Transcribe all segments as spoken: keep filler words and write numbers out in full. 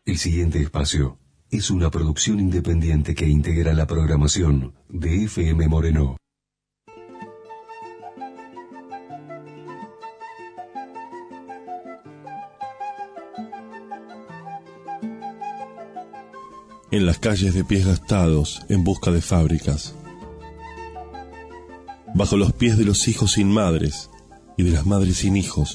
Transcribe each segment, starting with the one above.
El siguiente espacio es una producción independiente que integra la programación de F M Moreno. En las calles de pies gastados, en busca de fábricas. Bajo los pies de los hijos sin madres y de las madres sin hijos.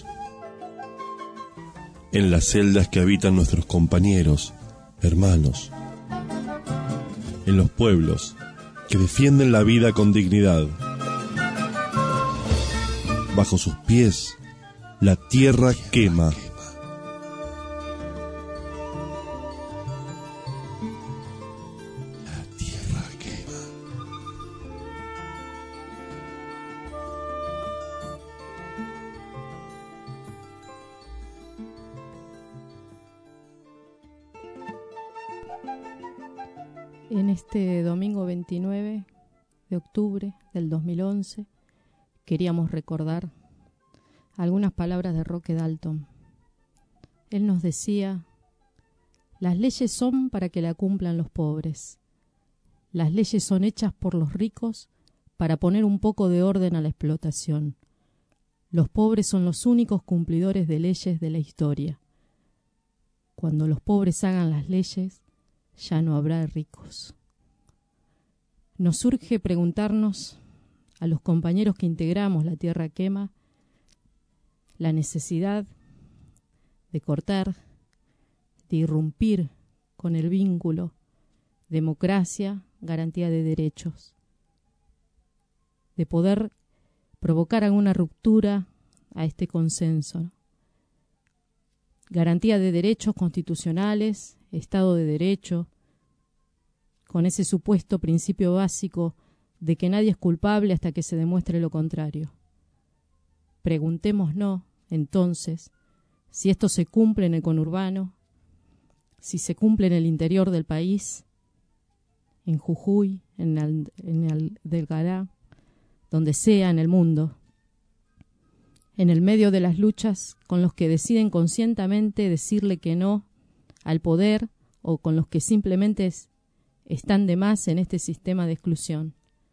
En las celdas que habitan nuestros compañeros, hermanos. En los pueblos que defienden la vida con dignidad. Bajo sus pies, la tierra quema. En este domingo veintinueve de octubre del dos mil once queríamos recordar algunas palabras de Roque Dalton. Él nos decía: las leyes son para que la cumplan los pobres. Las leyes son hechas por los ricos para poner un poco de orden a la explotación. Los pobres son los únicos cumplidores de leyes de la historia. Cuando los pobres hagan las leyes, ya no habrá ricos. Nos surge preguntarnos a los compañeros que integramos La Tierra Quema la necesidad de cortar, de irrumpir con el vínculo democracia, garantía de derechos, de poder provocar alguna ruptura a este consenso, ¿no? Garantía de derechos constitucionales, Estado de Derecho, con ese supuesto principio básico de que nadie es culpable hasta que se demuestre lo contrario. Preguntémonos, entonces, si esto se cumple en el conurbano, si se cumple en el interior del país, en Jujuy, en el, en el Delgará, donde sea en el mundo, en el medio de las luchas con los que deciden conscientemente decirle que no al poder o con los que simplemente es, están de más en este sistema de exclusión.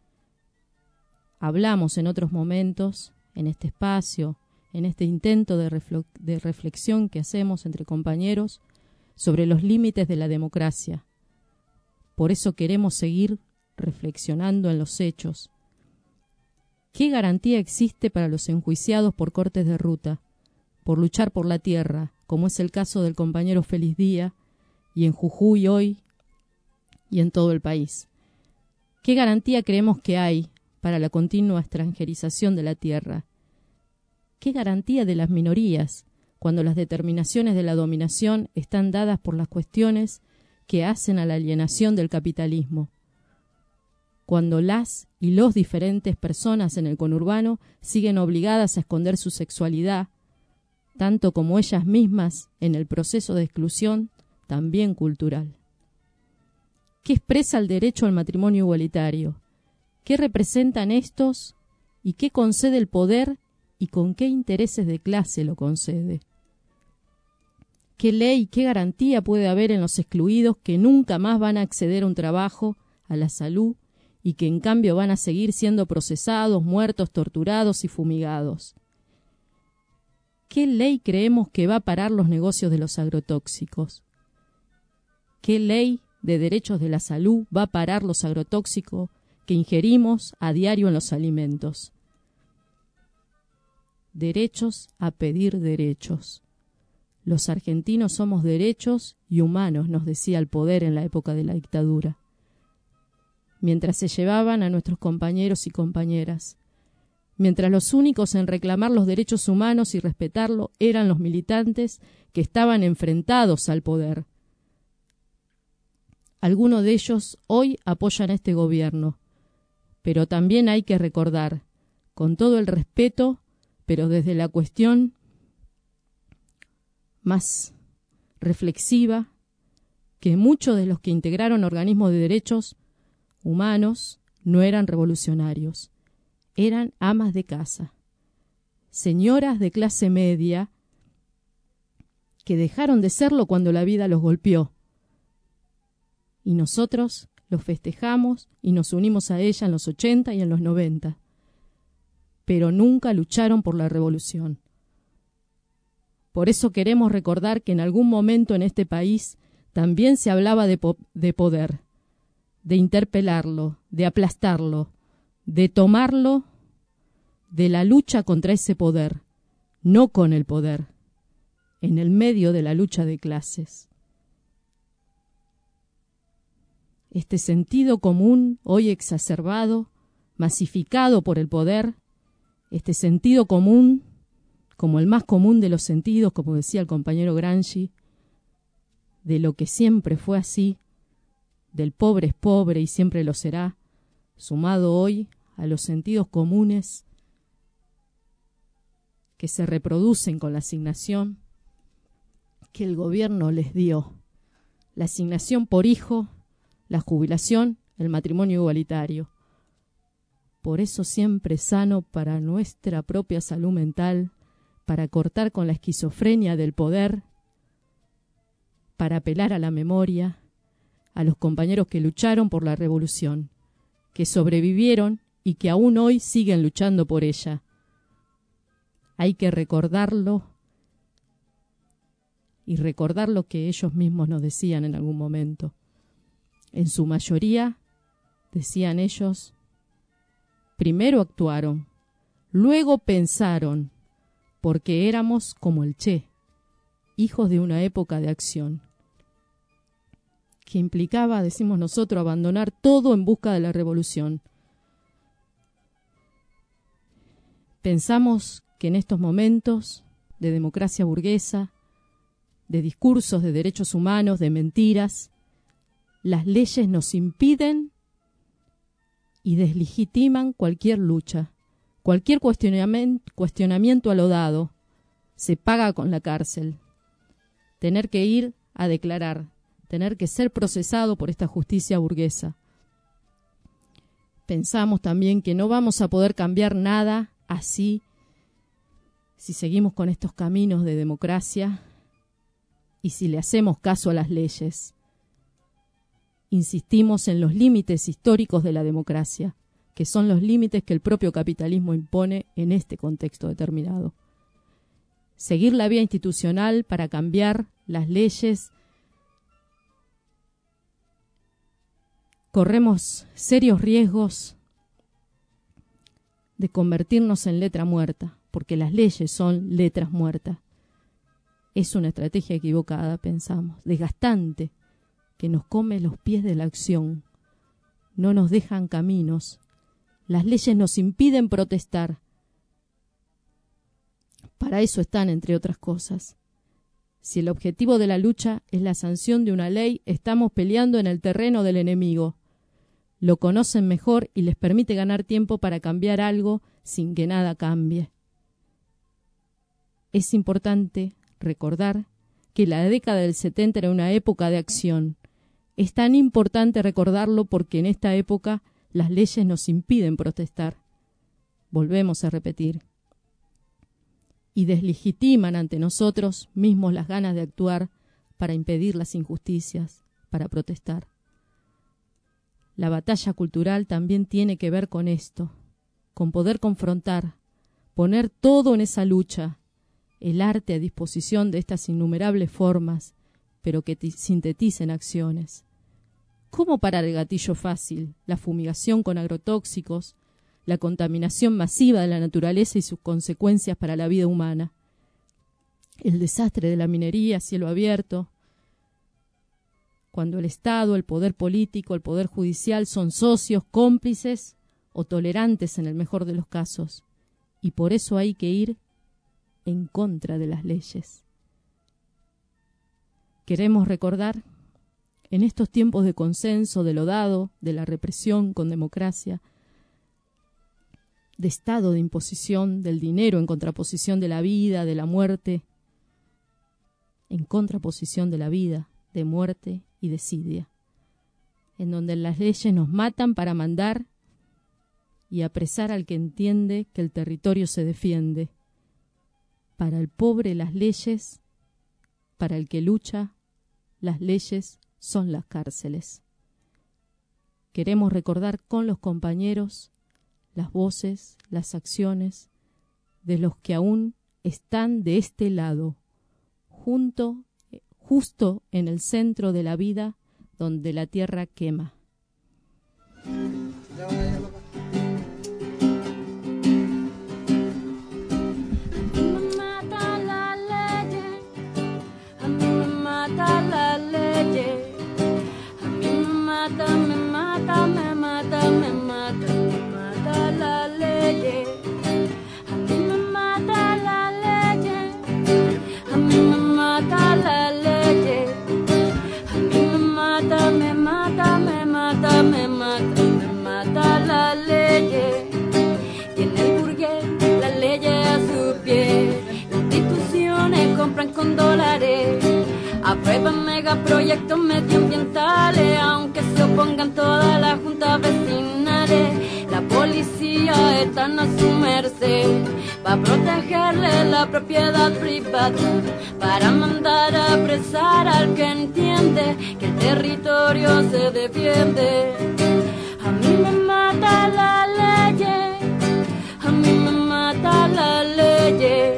Hablamos en otros momentos, en este espacio, en este intento de, refle- de reflexión que hacemos entre compañeros sobre los límites de la democracia. Por eso queremos seguir reflexionando en los hechos. ¿Qué garantía existe para los enjuiciados por cortes de ruta, por luchar por la tierra, como es el caso del compañero Feliz Día, y en Jujuy hoy, y en todo el país? ¿Qué garantía creemos que hay para la continua extranjerización de la tierra? ¿Qué garantía de las minorías, cuando las determinaciones de la dominación están dadas por las cuestiones que hacen a la alienación del capitalismo? Cuando las y los diferentes personas en el conurbano siguen obligadas a esconder su sexualidad, tanto como ellas mismas en el proceso de exclusión, también cultural. ¿Qué expresa el derecho al matrimonio igualitario? ¿Qué representan estos y qué concede el poder y con qué intereses de clase lo concede? ¿Qué ley y qué garantía puede haber en los excluidos que nunca más van a acceder a un trabajo, a la salud, y que en cambio van a seguir siendo procesados, muertos, torturados y fumigados? ¿Qué ley creemos que va a parar los negocios de los agrotóxicos? ¿Qué ley de derechos de la salud va a parar los agrotóxicos que ingerimos a diario en los alimentos? Derechos a pedir derechos. Los argentinos somos derechos y humanos, nos decía el poder en la época de la dictadura, mientras se llevaban a nuestros compañeros y compañeras, mientras los únicos en reclamar los derechos humanos y respetarlo eran los militantes que estaban enfrentados al poder. Algunos de ellos hoy apoyan a este gobierno, pero también hay que recordar, con todo el respeto, pero desde la cuestión más reflexiva, que muchos de los que integraron organismos de derechos humanos no eran revolucionarios, eran amas de casa, señoras de clase media que dejaron de serlo cuando la vida los golpeó. Y nosotros los festejamos y nos unimos a ella en los ochenta y en los noventa. Pero nunca lucharon por la revolución. Por eso queremos recordar que en algún momento en este país también se hablaba de, po- de poder, de interpelarlo, de aplastarlo, de tomarlo, de la lucha contra ese poder, no con el poder, en el medio de la lucha de clases. Este sentido común, hoy exacerbado, masificado por el poder, este sentido común, como el más común de los sentidos, como decía el compañero Gramsci, de lo que siempre fue así, del pobre es pobre y siempre lo será, sumado hoy a los sentidos comunes que se reproducen con la asignación que el gobierno les dio, la asignación por hijo, la jubilación, el matrimonio igualitario. Por eso siempre es sano para nuestra propia salud mental, para cortar con la esquizofrenia del poder, para apelar a la memoria, a los compañeros que lucharon por la revolución, que sobrevivieron y que aún hoy siguen luchando por ella. Hay que recordarlo y recordar lo que ellos mismos nos decían en algún momento. En su mayoría, decían ellos, primero actuaron, luego pensaron, porque éramos como el Che, hijos de una época de acción, que implicaba, decimos nosotros, abandonar todo en busca de la revolución. Pensamos que en estos momentos de democracia burguesa, de discursos de derechos humanos, de mentiras, las leyes nos impiden y deslegitiman cualquier lucha, cualquier cuestionamiento, cuestionamiento a lo dado, se paga con la cárcel. Tener que ir a declarar, tener que ser procesado por esta justicia burguesa. Pensamos también que no vamos a poder cambiar nada así si seguimos con estos caminos de democracia y si le hacemos caso a las leyes. Insistimos en los límites históricos de la democracia, que son los límites que el propio capitalismo impone en este contexto determinado. Seguir la vía institucional para cambiar las leyes, corremos serios riesgos de convertirnos en letra muerta, porque las leyes son letras muertas. Es una estrategia equivocada, pensamos, desgastante, que nos come los pies de la acción. No nos dejan caminos. Las leyes nos impiden protestar. Para eso están, entre otras cosas. Si el objetivo de la lucha es la sanción de una ley, estamos peleando en el terreno del enemigo. Lo conocen mejor y les permite ganar tiempo para cambiar algo sin que nada cambie. Es importante recordar que la década del setenta era una época de acción. Es tan importante recordarlo porque en esta época las leyes nos impiden protestar. Volvemos a repetir. Y deslegitiman ante nosotros mismos las ganas de actuar para impedir las injusticias, para protestar. La batalla cultural también tiene que ver con esto, con poder confrontar, poner todo en esa lucha, el arte a disposición de estas innumerables formas, pero que sinteticen acciones. ¿Cómo parar el gatillo fácil, la fumigación con agrotóxicos, la contaminación masiva de la naturaleza y sus consecuencias para la vida humana? El desastre de la minería a cielo abierto, cuando el Estado, el poder político, el poder judicial son socios, cómplices o tolerantes en el mejor de los casos. Y por eso hay que ir en contra de las leyes. Queremos recordar, en estos tiempos de consenso, de lo dado, de la represión con democracia, de estado de imposición del dinero en contraposición de la vida, de la muerte, en contraposición de la vida, de muerte y desidia, en donde las leyes nos matan para mandar y apresar al que entiende que el territorio se defiende. Para el pobre las leyes Para el que lucha, las leyes son las cárceles. Queremos recordar con los compañeros las voces, las acciones de los que aún están de este lado, junto, justo en el centro de la vida donde la tierra quema. Con dólares, aprueban megaproyectos medioambientales, aunque se opongan todas las juntas vecinales. La policía está a su merced para protegerle la propiedad privada, para mandar a apresar al que entiende que el territorio se defiende. A mí me mata la ley, a mí me mata la ley.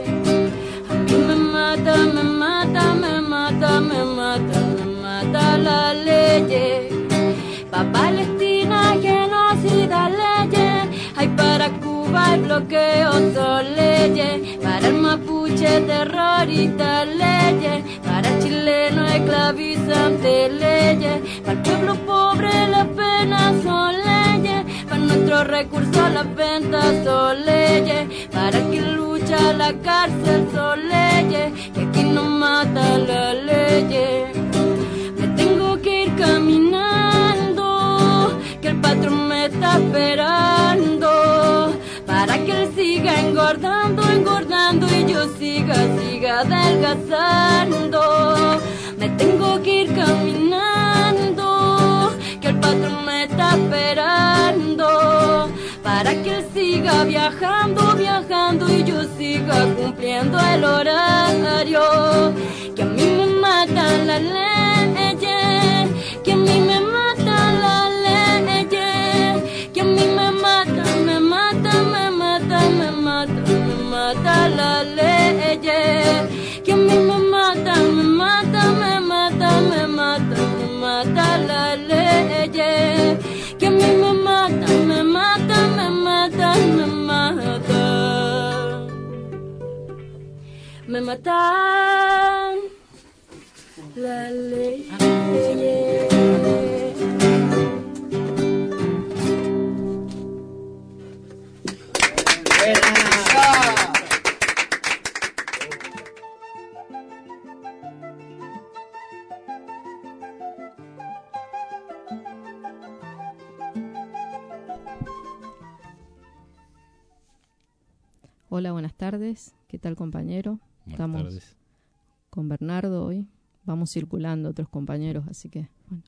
Me mata, me mata, me mata, me mata la ley. Pa' Palestina genocida leyes, hay para Cuba el bloqueo son leyes, para el mapuche terrorista leyes, para el chileno esclavizante leyes, para el pueblo pobre las penas son leyes, para nuestros recursos las ventas son leyes, para el que lucha la cárcel son leyes, que aquí no mata la ley. Me tengo que ir caminando, que el patrón me está esperando, para que él siga engordando, engordando y yo siga, siga adelgazando. Me tengo que ir caminando, que el patrón me está esperando, para que él siga viajando, viajando y yo siga cumpliendo el horario. Que a mí me matan las leyes, que a mí me matan las leyes, que a mí me matan, me matan, me matan, me matan, me matan las leyes, que a mí me matan, me matan, me matan, me matan, me matan las leyes, que a mí me matan, me matan, me matan, me matan, me matan la ley. Hola, buenas tardes. ¿Qué tal, compañero? Buenas Estamos tardes. con Bernardo hoy. Vamos circulando otros compañeros, así que, bueno.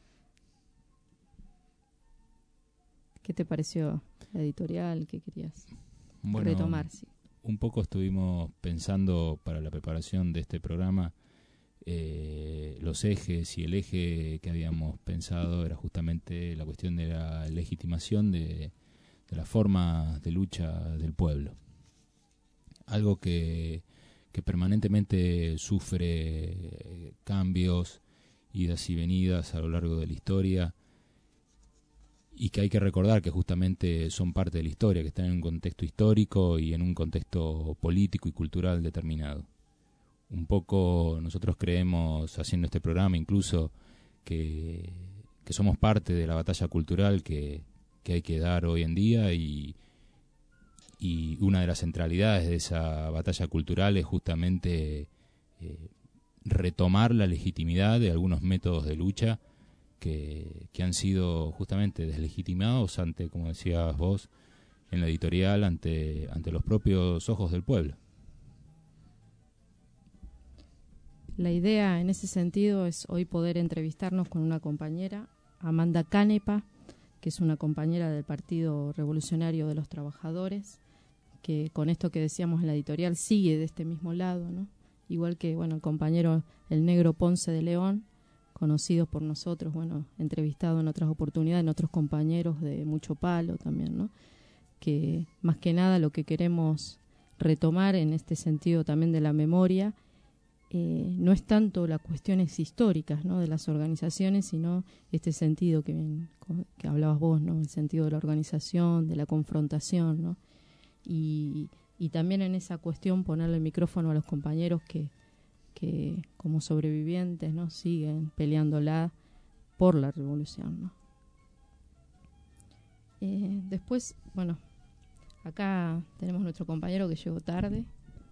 ¿Qué te pareció la editorial? ¿Qué querías Bueno, retomar? Sí. Un poco estuvimos pensando para la preparación de este programa eh, los ejes, y el eje que habíamos pensado era justamente la cuestión de la legitimación de, de la forma de lucha del pueblo. Algo que, que permanentemente sufre cambios, idas y venidas a lo largo de la historia, y que hay que recordar que justamente son parte de la historia, que están en un contexto histórico y en un contexto político y cultural determinado. Un poco nosotros creemos, haciendo este programa incluso, que, que somos parte de la batalla cultural que, que hay que dar hoy en día, y Y una de las centralidades de esa batalla cultural es justamente eh, retomar la legitimidad de algunos métodos de lucha que, que han sido justamente deslegitimados ante, como decías vos en la editorial, ante, ante los propios ojos del pueblo. La idea en ese sentido es hoy poder entrevistarnos con una compañera, Amanda Canepa, que es una compañera del Partido Revolucionario de los Trabajadores, que con esto que decíamos en la editorial sigue de este mismo lado, ¿no? igual que, bueno, el compañero el Negro Ponce de León, conocido por nosotros, bueno, entrevistado en otras oportunidades, en otros compañeros de mucho palo también, ¿no? Que más que nada lo que queremos retomar en este sentido también de la memoria eh, no es tanto las cuestiones históricas, ¿no?, de las organizaciones, sino este sentido que, que hablabas vos, ¿no?, el sentido de la organización, de la confrontación, ¿no? Y, y también en esa cuestión ponerle el micrófono a los compañeros que, que como sobrevivientes, ¿no?, siguen peleándola por la revolución, ¿no? Eh, después, bueno, acá tenemos nuestro compañero que llegó tarde.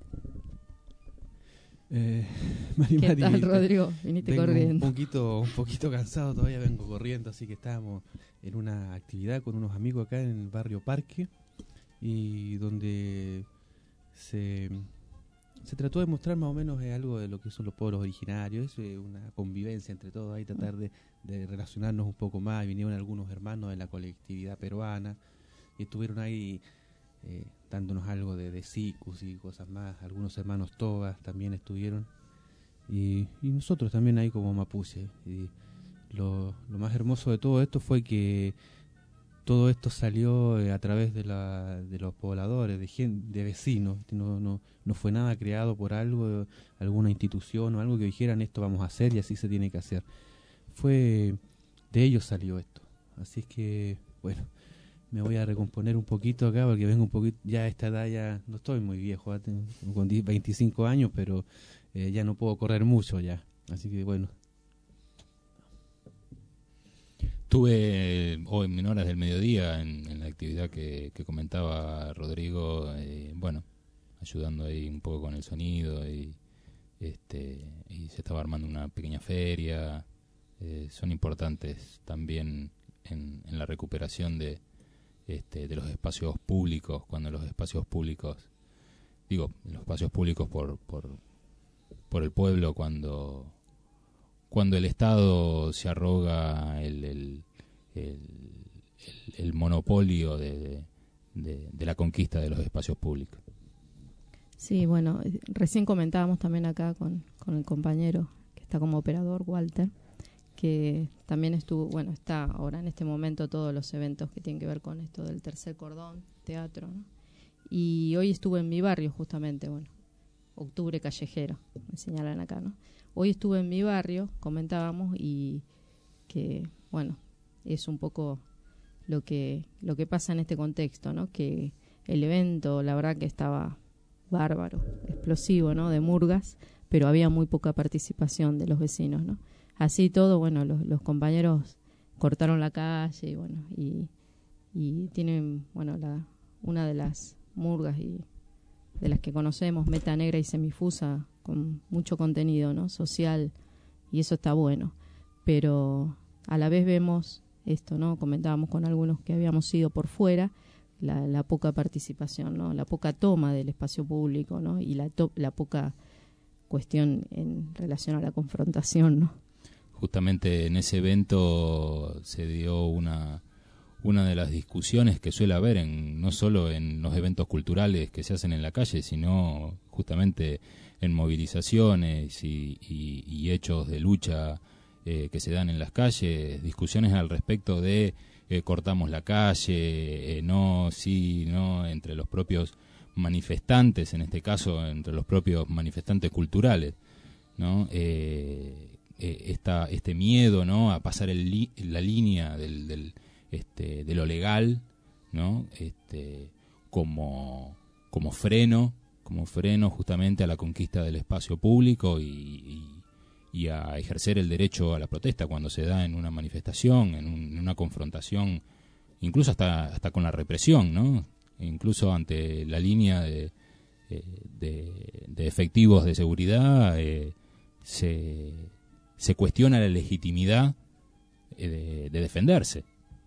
Eh, Mari, ¿Qué Mari, tal, Rodrigo? Viniste corriendo. Un poquito, un poquito cansado, todavía vengo corriendo, así que estábamos en una actividad con unos amigos acá en el barrio Parque, y donde se, se trató de mostrar más o menos eh, algo de lo que son los pueblos originarios, es eh, una convivencia entre todos, ahí tratar de, de relacionarnos un poco más. Y vinieron algunos hermanos de la colectividad peruana y estuvieron ahí eh, dándonos algo de, de sicus y cosas más. Algunos hermanos tobas también estuvieron, y, y nosotros también ahí como mapuche. Y lo, lo más hermoso de todo esto fue que todo esto salió eh, a través de, la, de los pobladores, de, gente, de vecinos. No, no, no fue nada creado por algo, alguna institución o algo que dijeran esto vamos a hacer y así se tiene que hacer. Fue de ellos salió esto. Así es que, bueno, me voy a recomponer un poquito acá porque vengo un poquito, ya a esta edad ya no estoy muy viejo, ¿eh? Tengo con veinticinco años, pero eh, ya no puedo correr mucho ya. Así que bueno. Estuve hoy en horas del mediodía en, en la actividad que, que comentaba Rodrigo, eh, bueno, ayudando ahí un poco con el sonido, y este y se estaba armando una pequeña feria. Eh, son importantes también en, en la recuperación de este, de los espacios públicos, cuando los espacios públicos, digo, los espacios públicos por por, por el pueblo, cuando cuando el Estado se arroga el, el, el, el, el monopolio de, de, de la conquista de los espacios públicos. Sí, bueno, recién comentábamos también acá con, con el compañero que está como operador, Walter, que también estuvo, bueno, está ahora en este momento todos los eventos que tienen que ver con esto del tercer cordón, teatro, ¿no? Y hoy estuve en mi barrio justamente, bueno, octubre callejero, me señalan acá, ¿no? Hoy estuve en mi barrio, comentábamos, y que, bueno, es un poco lo que lo que pasa en este contexto, ¿no? Que el evento, la verdad que estaba bárbaro, explosivo, ¿no?, de murgas, pero había muy poca participación de los vecinos, ¿no? Así todo, bueno, los, los compañeros cortaron la calle, y bueno, y, y tienen, bueno, la una de las murgas y de las que conocemos, Meta Negra y Semifusa, con mucho contenido, ¿no?, social, y eso está bueno. Pero a la vez vemos esto, ¿no?, comentábamos con algunos que habíamos ido por fuera, la, la poca participación, ¿no?, la poca toma del espacio público, ¿no?, y la, to- la poca cuestión en relación a la confrontación, ¿no? Justamente en ese evento se dio una una de las discusiones que suele haber en no solo en los eventos culturales que se hacen en la calle, sino justamente en movilizaciones y, y, y hechos de lucha eh, que se dan en las calles, discusiones al respecto de eh, cortamos la calle, eh, no, sí, no, entre los propios manifestantes, en este caso entre los propios manifestantes culturales, ¿no? Eh, eh, esta, este miedo, ¿no?, a pasar el li- la línea del, del este, de lo legal, ¿no?, este, como como freno, como freno justamente a la conquista del espacio público y, y, y a ejercer el derecho a la protesta cuando se da en una manifestación, en, un, en una confrontación, incluso hasta hasta con la represión, ¿no?, incluso ante la línea de, de, de efectivos de seguridad, eh, se, se cuestiona la legitimidad de, de defenderse.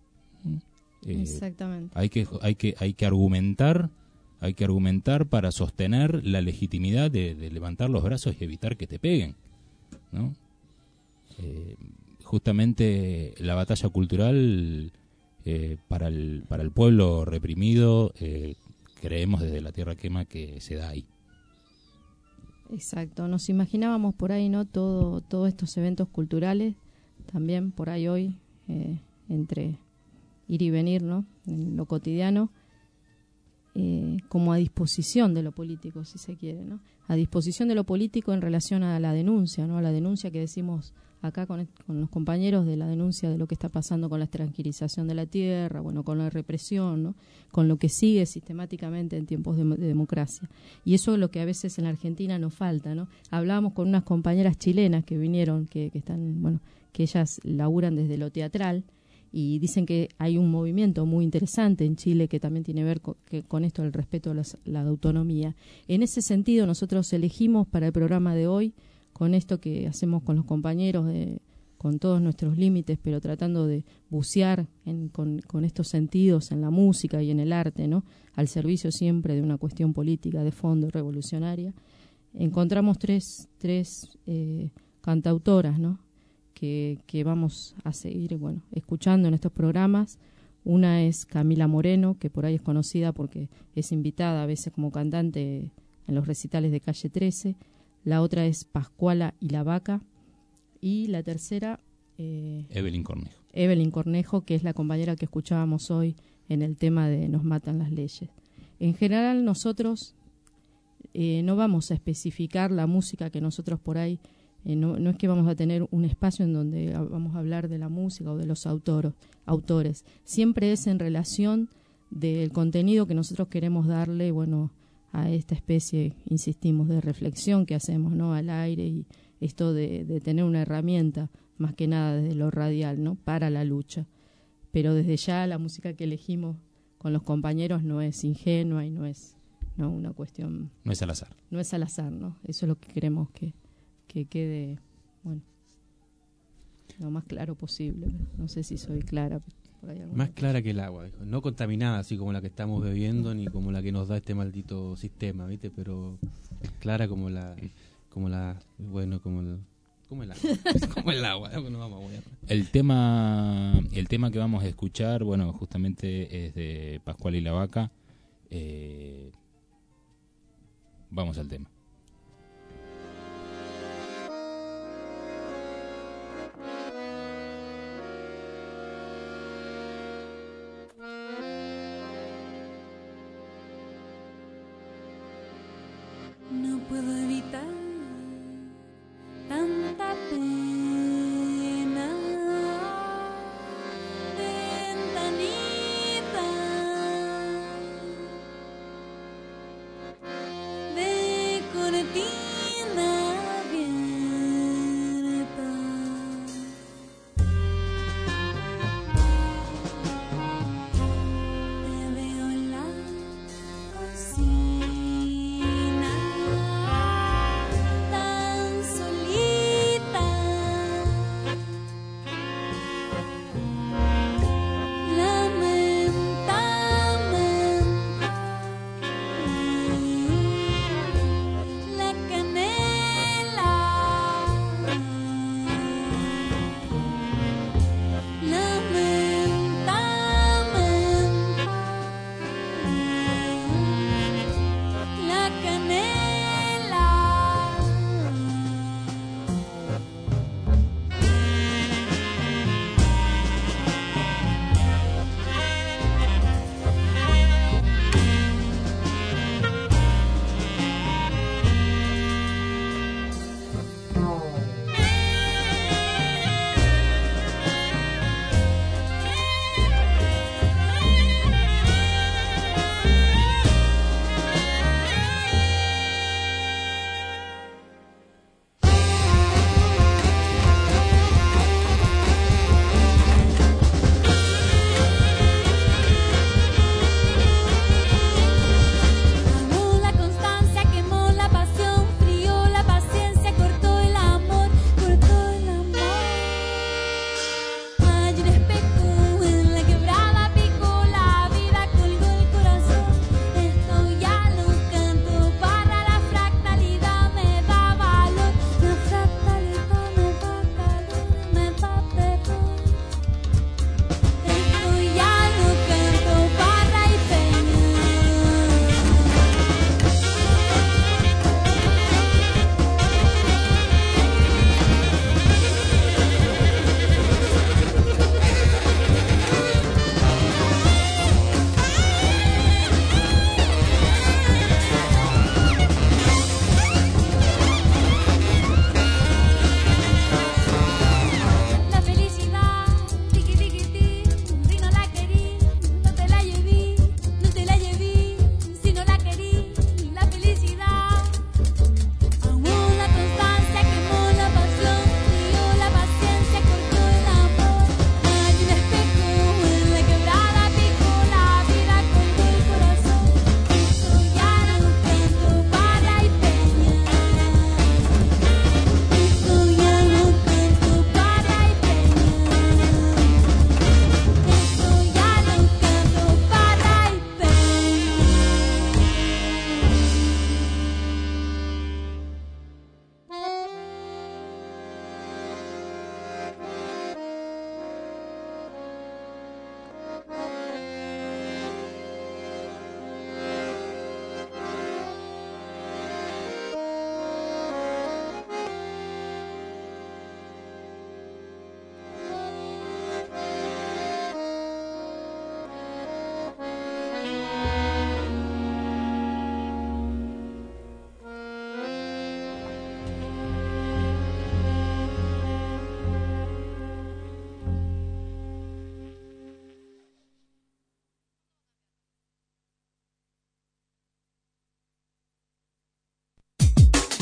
Eh, Exactamente. Hay que, hay que, hay que argumentar, hay que argumentar para sostener la legitimidad de, de levantar los brazos y evitar que te peguen, ¿no? Eh, justamente la batalla cultural eh, para el para el pueblo reprimido, eh, creemos desde la Tierra Quema que se da ahí. Exacto, nos imaginábamos por ahí, ¿no? Todo, todos estos eventos culturales, también por ahí hoy, eh, entre ir y venir, ¿no? En lo cotidiano, eh, como a disposición de lo político, si se quiere, ¿no? A disposición de lo político en relación a la denuncia, ¿no? A la denuncia que decimos acá con, con los compañeros, de la denuncia de lo que está pasando con la extranjerización de la tierra, bueno, con la represión, ¿no? Con lo que sigue sistemáticamente en tiempos de, de democracia. Y eso es lo que a veces en la Argentina nos falta, ¿no? Hablábamos con unas compañeras chilenas que vinieron, que, que están, bueno, que ellas laburan desde lo teatral, y dicen que hay un movimiento muy interesante en Chile que también tiene que ver con, que, con esto del respeto a las, la autonomía. En ese sentido, nosotros elegimos para el programa de hoy, con esto que hacemos con los compañeros, de, con todos nuestros límites, pero tratando de bucear en, con, con estos sentidos en la música y en el arte, ¿no? Al servicio siempre de una cuestión política de fondo revolucionaria, encontramos tres, tres eh, cantautoras, ¿no? Que, que vamos a seguir, bueno, escuchando en estos programas. Una es Camila Moreno, que por ahí es conocida porque es invitada a veces como cantante en los recitales de Calle trece. La otra es Pascuala y la Vaca. Y la tercera... Eh, Evelyn Cornejo. Evelyn Cornejo, que es la compañera que escuchábamos hoy en el tema de Nos matan las leyes. En general nosotros eh, no vamos a especificar la música que nosotros por ahí... Eh, no, no es que vamos a tener un espacio en donde vamos a hablar de la música o de los autoros, autores. Siempre es en relación del contenido que nosotros queremos darle, bueno, a esta especie, insistimos, de reflexión que hacemos, ¿no? Al aire, y esto de, de tener una herramienta, más que nada desde lo radial, ¿no? Para la lucha. Pero desde ya la música que elegimos con los compañeros no es ingenua y no es, no, una cuestión... No es al azar. No es al azar, ¿no? Eso es lo que queremos que... que quede, bueno, lo más claro posible. No sé si soy clara. Por ahí más clara que el agua, dijo. No contaminada así como la que estamos bebiendo ni como la que nos da este maldito sistema, ¿viste? Pero clara como la, como la, bueno, como el, como el agua, como el agua. No vamos a mover. El tema, el tema que vamos a escuchar, bueno, justamente es de Pascual y la Vaca. Eh, vamos al tema. No puedo evitar tanta pena, ventanita de cortina abierta. Te veo en la cocina.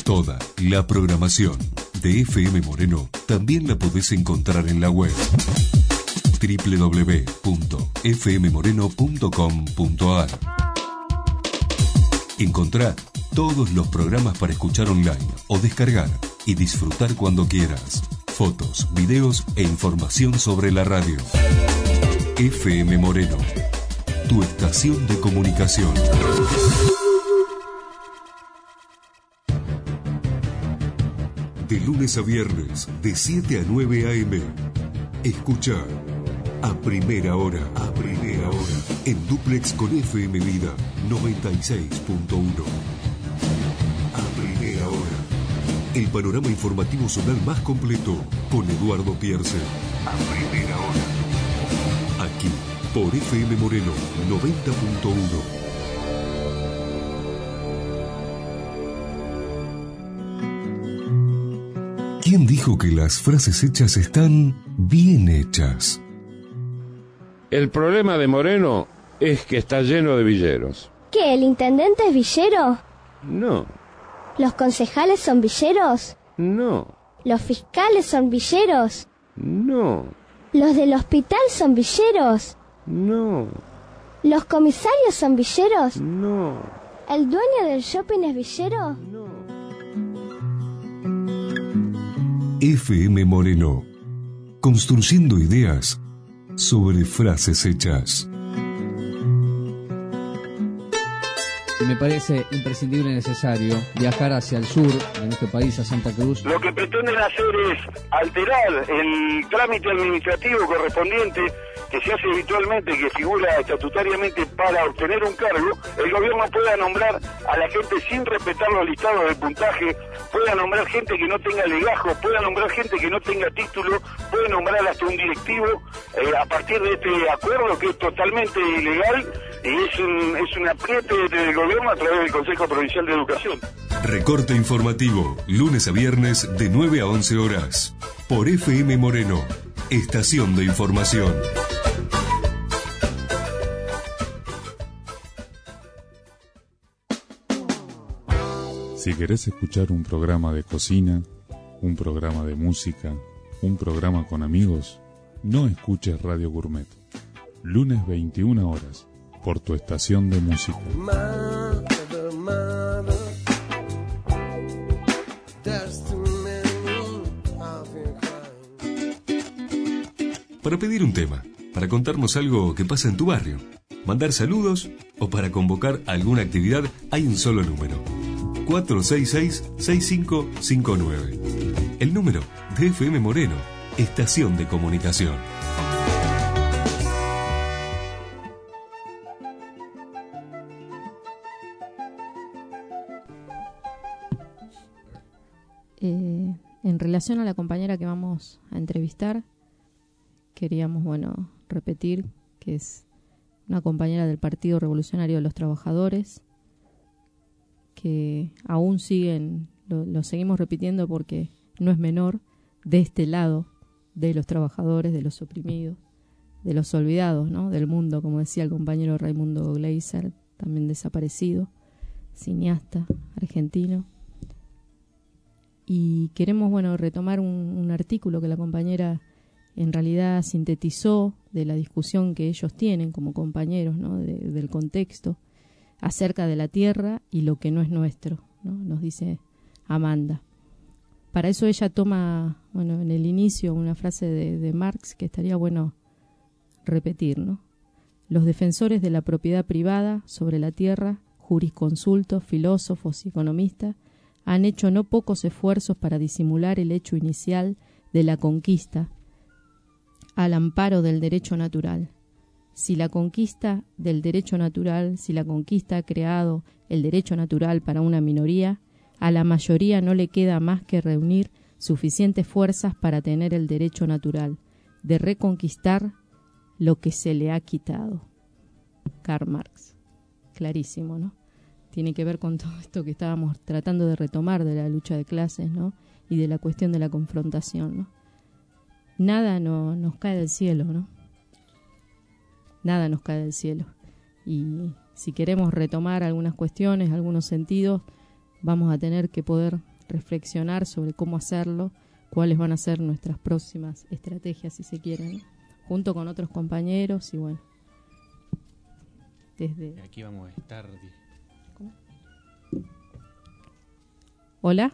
Toda la programación de F M Moreno también la podés encontrar en la web doble u doble u doble u punto f m moreno punto com punto a r. Encontrá todos los programas para escuchar online o descargar y disfrutar cuando quieras. Fotos, videos e información sobre la radio. F M Moreno, tu estación de comunicación. De lunes a viernes, de siete a nueve a eme. Escucha a primera hora, a primera hora, en dúplex con F M Vida noventa y seis punto uno. A primera hora, el panorama informativo zonal más completo con Eduardo Pierce. A primera hora, aquí por F M Moreno noventa punto uno. ¿Quién dijo que las frases hechas están bien hechas? El problema de Moreno es que está lleno de villeros. ¿Qué, el intendente es villero? No. ¿Los concejales son villeros? No. ¿Los fiscales son villeros? No. ¿Los del hospital son villeros? No. ¿Los comisarios son villeros? No. ¿El dueño del shopping es villero? No. F M Moreno, construyendo ideas sobre frases hechas. Me parece imprescindible y necesario viajar hacia el sur de nuestro país, a Santa Cruz. Lo que pretenden hacer es alterar el trámite administrativo correspondiente que se hace habitualmente, que figura estatutariamente para obtener un cargo. El gobierno pueda nombrar a la gente sin respetar los listados de puntaje, pueda nombrar gente que no tenga legajo, pueda nombrar gente que no tenga título, puede nombrar hasta un directivo eh, a partir de este acuerdo que es totalmente ilegal y es un, es un apriete del gobierno a través del Consejo Provincial de Educación. Recorte informativo, lunes a viernes de nueve a once horas, por F M Moreno, estación de información. Si querés escuchar un programa de cocina, un programa de música, un programa con amigos, no escuches Radio Gourmet. Lunes veintiuna horas, por tu estación de música. Para pedir un tema, para contarnos algo que pasa en tu barrio, mandar saludos o para convocar alguna actividad, hay un solo número: cuatro seis seis, seis cinco cinco nueve. El número de F M Moreno, estación de comunicación. Eh, en relación a la compañera que vamos a entrevistar, queríamos, bueno, repetir que es una compañera del Partido Revolucionario de los Trabajadores, que aún siguen, lo, lo seguimos repitiendo porque no es menor, de este lado de los trabajadores, de los oprimidos, de los olvidados, ¿no?, del mundo, como decía el compañero Raimundo Gleiser, también desaparecido, cineasta argentino. Y queremos, bueno, retomar un, un artículo que la compañera en realidad sintetizó de la discusión que ellos tienen como compañeros, ¿no?, de, del contexto acerca de la tierra y lo que no es nuestro, ¿no?, nos dice Amanda. Para eso ella toma, bueno, en el inicio una frase de, de Marx que estaría bueno repetir, ¿no? Los defensores de la propiedad privada sobre la tierra, jurisconsultos, filósofos y economistas, han hecho no pocos esfuerzos para disimular el hecho inicial de la conquista al amparo del derecho natural. Si la conquista del derecho natural, si la conquista ha creado el derecho natural para una minoría, a la mayoría no le queda más que reunir suficientes fuerzas para tener el derecho natural de reconquistar lo que se le ha quitado. Karl Marx. Clarísimo, ¿no? Tiene que ver con todo esto que estábamos tratando de retomar de la lucha de clases, ¿no?, y de la cuestión de la confrontación, ¿no? Nada no, nos cae del cielo, ¿no? Nada nos cae del cielo. Y si queremos retomar algunas cuestiones, algunos sentidos, vamos a tener que poder reflexionar sobre cómo hacerlo, cuáles van a ser nuestras próximas estrategias, si se quieren, ¿no? Junto con otros compañeros y bueno. Desde... Aquí vamos a estar. ¿Cómo? Hola.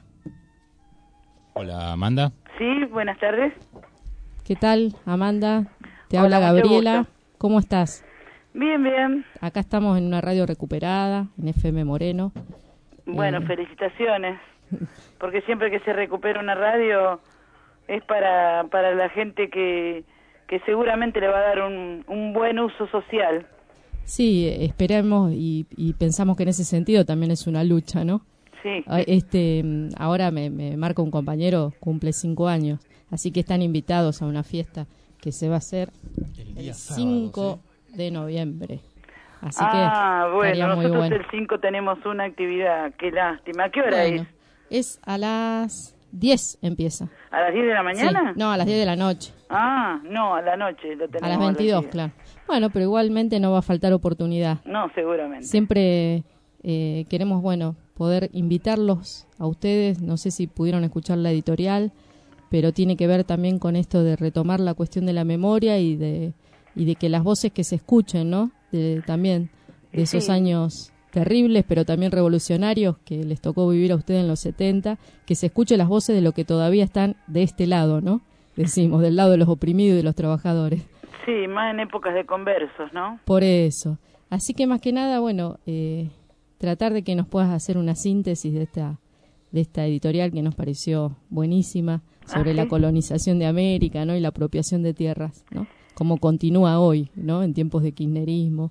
Hola, Amanda. Sí, buenas tardes. ¿Qué tal, Amanda? Te Hola, habla mucho Gabriela. gusto. ¿Cómo estás? Bien, bien. Acá estamos en una radio recuperada, en F M Moreno. Bueno, Eh, felicitaciones. Porque siempre que se recupera una radio es para, para la gente que, que seguramente le va a dar un, un buen uso social. Sí, esperemos y, y pensamos que en ese sentido también es una lucha, ¿no? Sí. Ah, Este, ahora me, me marca un compañero, cumple cinco años, así que están invitados a una fiesta que se va a hacer el, el cinco de noviembre. Así ah, que bueno, estaría muy nosotros bueno. el cinco tenemos una actividad, qué lástima. ¿A qué hora Bueno, es? es a las diez empieza. ¿A las diez de la mañana? Sí, no, a las diez de la noche. Ah, no, a la noche lo tenemos. A las veintidós, diez. claro. Bueno, pero igualmente no va a faltar oportunidad. No, seguramente. Siempre eh, queremos, bueno, poder invitarlos a ustedes. No sé si pudieron escuchar la editorial, pero tiene que ver también con esto de retomar la cuestión de la memoria y de y de que las voces que se escuchen, ¿no? De, también de esos Sí. años terribles, pero también revolucionarios que les tocó vivir a ustedes en los setenta, que se escuchen las voces de los que todavía están de este lado, ¿no? Decimos, del lado de los oprimidos y de los trabajadores. Sí, más en épocas de conversos, ¿no? Por eso. Así que más que nada, bueno, eh, tratar de que nos puedas hacer una síntesis de esta de esta editorial que nos pareció buenísima sobre Ah, ¿sí? la colonización de América, ¿no? Y la apropiación de tierras, ¿no? Como continúa hoy, ¿no? En tiempos de kirchnerismo.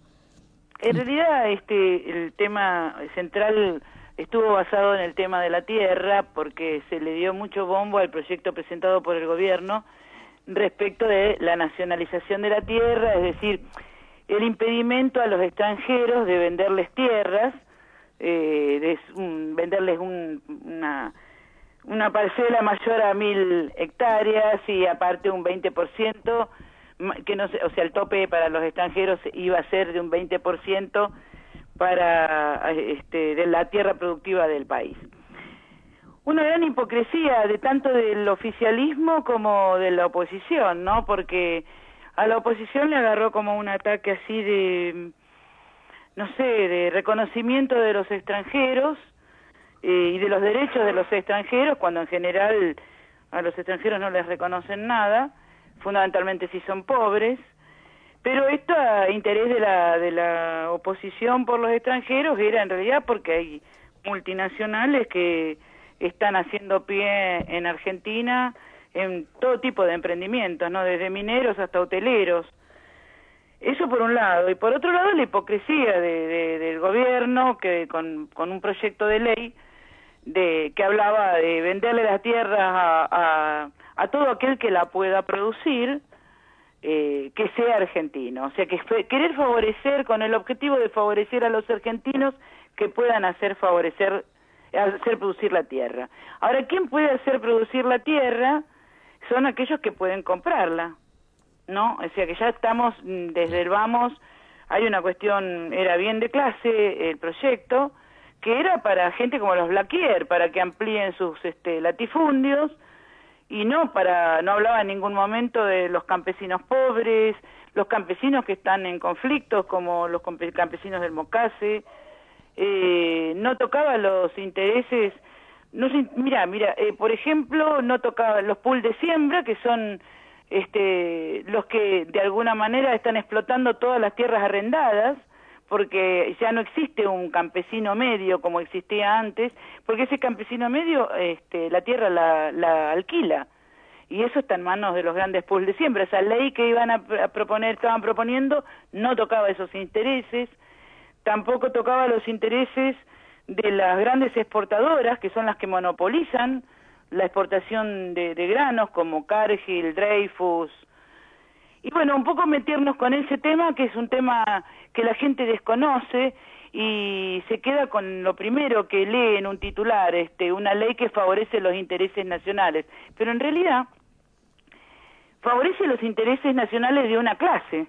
En realidad, este, el tema central estuvo basado en el tema de la tierra, porque se le dio mucho bombo al proyecto presentado por el gobierno respecto de la nacionalización de la tierra, es decir, el impedimento a los extranjeros de venderles tierras, eh, de un, venderles un, una, una parcela mayor a mil hectáreas y aparte un veinte por ciento, que no sé, o sea, el tope para los extranjeros iba a ser de un veinte por ciento para este, de la tierra productiva del país. Una gran hipocresía de tanto del oficialismo como de la oposición, ¿no? Porque a la oposición le agarró como un ataque así de, no sé, de reconocimiento de los extranjeros eh, y de los derechos de los extranjeros, cuando en general a los extranjeros no les reconocen nada, fundamentalmente si son pobres. Pero esto a interés de la de la oposición por los extranjeros era en realidad porque hay multinacionales que están haciendo pie en Argentina en todo tipo de emprendimientos, ¿no? Desde mineros hasta hoteleros. Eso por un lado. Y por otro lado la hipocresía de, de, del gobierno que con, con un proyecto de ley de que hablaba de venderle las tierras a, a, a todo aquel que la pueda producir, Eh, que sea argentino, o sea, que fe, querer favorecer con el objetivo de favorecer a los argentinos que puedan hacer favorecer, hacer producir la tierra. Ahora, ¿quién puede hacer producir la tierra? Son aquellos que pueden comprarla, ¿no? O sea, que ya estamos desde el vamos, hay una cuestión, era bien de clase el proyecto, que era para gente como los Blaquier, para que amplíen sus este, latifundios, y no para no hablaba en ningún momento de los campesinos pobres, los campesinos que están en conflictos como los campesinos del Mocase, eh, no tocaba los intereses, no sé, mira, mira, eh, por ejemplo, no tocaba los pools de siembra, que son este los que de alguna manera están explotando todas las tierras arrendadas, porque ya no existe un campesino medio como existía antes, porque ese campesino medio este, la tierra la, la alquila, y eso está en manos de los grandes pools de siembra. Esa ley que iban a, a proponer, estaban proponiendo, no tocaba esos intereses, tampoco tocaba los intereses de las grandes exportadoras, que son las que monopolizan la exportación de, de granos, como Cargill, Dreyfus. Y bueno, un poco meternos con ese tema, que es un tema que la gente desconoce y se queda con lo primero que lee en un titular, este, una ley que favorece los intereses nacionales. Pero en realidad favorece los intereses nacionales de una clase.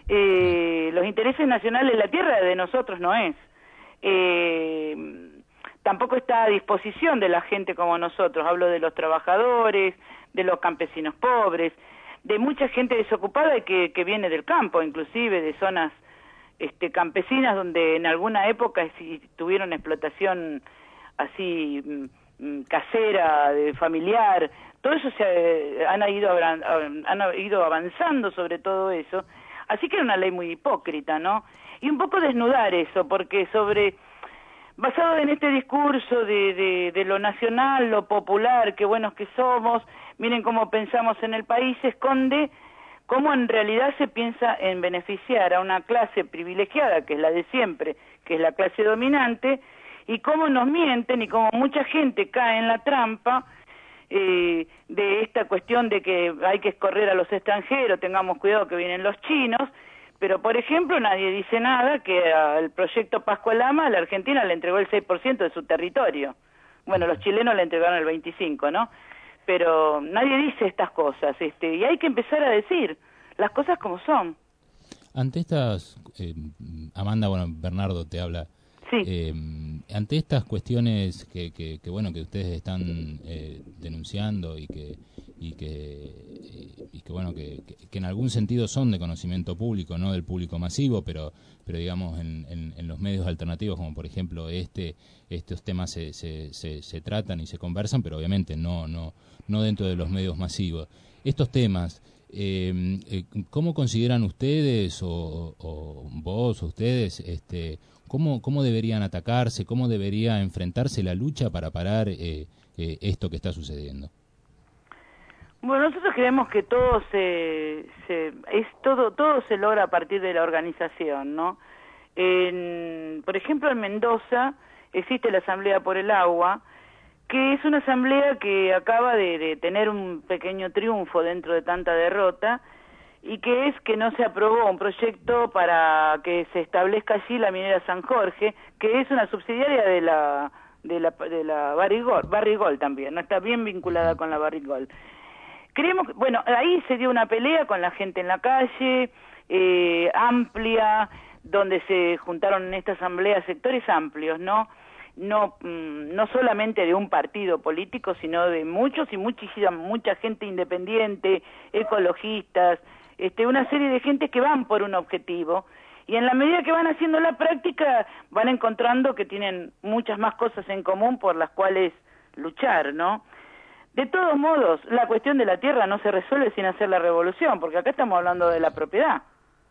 eh, los intereses nacionales, la tierra de nosotros no es. Eh, tampoco está a disposición de la gente como nosotros. Hablo de los trabajadores, de los campesinos pobres, de mucha gente desocupada y que, que viene del campo, inclusive de zonas este, campesinas donde en alguna época si tuvieron explotación así mm, casera, de familiar. Todo eso se eh, han ido han ido avanzando sobre todo eso. Así que era una ley muy hipócrita, ¿no? Y un poco desnudar eso, porque sobre basado en este discurso de, de, de lo nacional, lo popular, qué buenos que somos, miren cómo pensamos en el país, se esconde cómo en realidad se piensa en beneficiar a una clase privilegiada, que es la de siempre, que es la clase dominante, y cómo nos mienten y cómo mucha gente cae en la trampa eh, de esta cuestión de que hay que escorrer a los extranjeros, tengamos cuidado que vienen los chinos. Pero, por ejemplo, nadie dice nada que al proyecto Pascua Lama la Argentina le entregó el seis por ciento de su territorio. Bueno, los chilenos le entregaron el veinticinco por ciento, ¿no? Pero nadie dice estas cosas, este, y hay que empezar a decir las cosas como son. Ante estas, eh, Amanda, bueno, Bernardo te habla. Sí. Eh, ante estas cuestiones que, que, que bueno, que ustedes están eh, denunciando y que y que y que bueno que, que, que en algún sentido son de conocimiento público, no del público masivo, pero pero digamos en, en, en los medios alternativos, como por ejemplo este estos temas se, se, se, se tratan y se conversan, pero obviamente no no no dentro de los medios masivos. Estos temas, eh, eh, ¿cómo consideran ustedes o, o vos o ustedes este cómo cómo deberían atacarse, cómo debería enfrentarse la lucha para parar eh, eh, esto que está sucediendo? Bueno, nosotros creemos que todo se, se es todo todo se logra a partir de la organización, ¿no? En, por ejemplo, en Mendoza existe la Asamblea por el Agua, que es una asamblea que acaba de, de tener un pequeño triunfo dentro de tanta derrota, y que es que no se aprobó un proyecto para que se establezca allí la minera San Jorge, que es una subsidiaria de la de la de la Barrigol, Barrigol también, no está bien vinculada con la Barrigol. Creemos que, bueno, ahí se dio una pelea con la gente en la calle, eh, amplia, donde se juntaron en esta asamblea sectores amplios, ¿no? No, mm, no solamente de un partido político, sino de muchos y muchísima, mucha gente independiente, ecologistas, este, una serie de gente que van por un objetivo, y en la medida que van haciendo la práctica, van encontrando que tienen muchas más cosas en común por las cuales luchar, ¿no? De todos modos, la cuestión de la tierra no se resuelve sin hacer la revolución, porque acá estamos hablando de la propiedad.